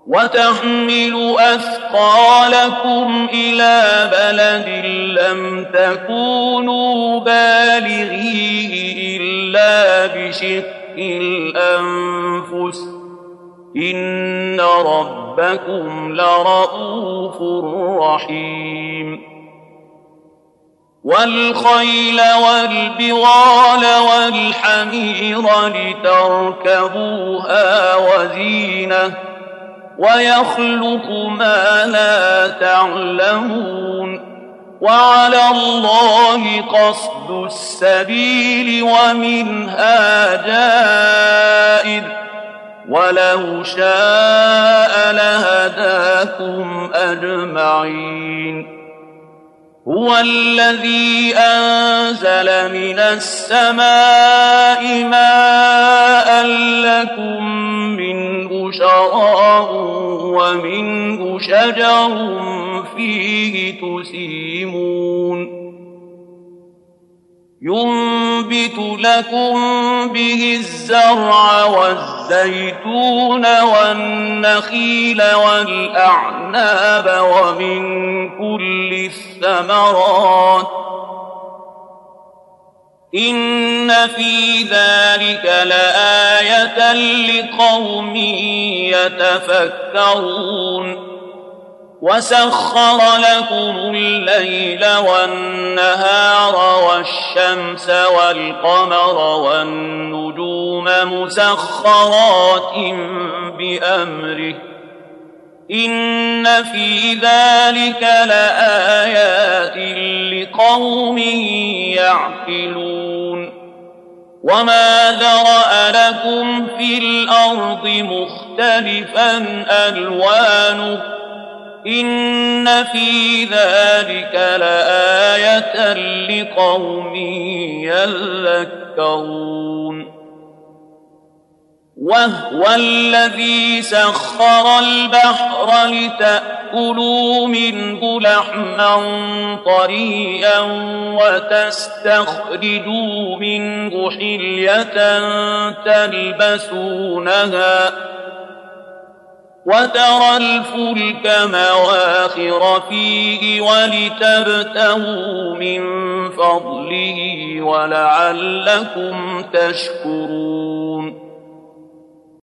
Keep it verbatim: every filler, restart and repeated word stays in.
وتحمل أثقالكم إلى بلد لم تكونوا بالغيه إلا بشق الأنفس إن ربكم لرؤوف رحيم والخيل والبغال والحمير لتركبوها وزينة ويخلق ما لا تعلمون وعلى الله قصد السبيل ومنها جائر ولو شاء لهداكم أجمعين هو الذي أنزل من السماء ماء لكم منه شراب ومنه شجر فيه تسيمون ينبت لكم به الزرع والزيتون والنخيل والأعناب ومن كل الثمرات إن في ذلك لآية لقوم يتفكرون وسخر لكم الليل والنهار والشمس والقمر والنجوم مسخرات بأمره إن في ذلك لآيات لقوم يعقلون وما ذرأ لكم في الأرض مختلفا ألوانه إن في ذلك لآية لقوم يذكرون وهو الذي سخر البحر لتأكلوا منه لحما طريا وتستخرجوا منه حلية تلبسونها وترى الفلك مواخر فيه ولتبتغوا من فضله ولعلكم تشكرون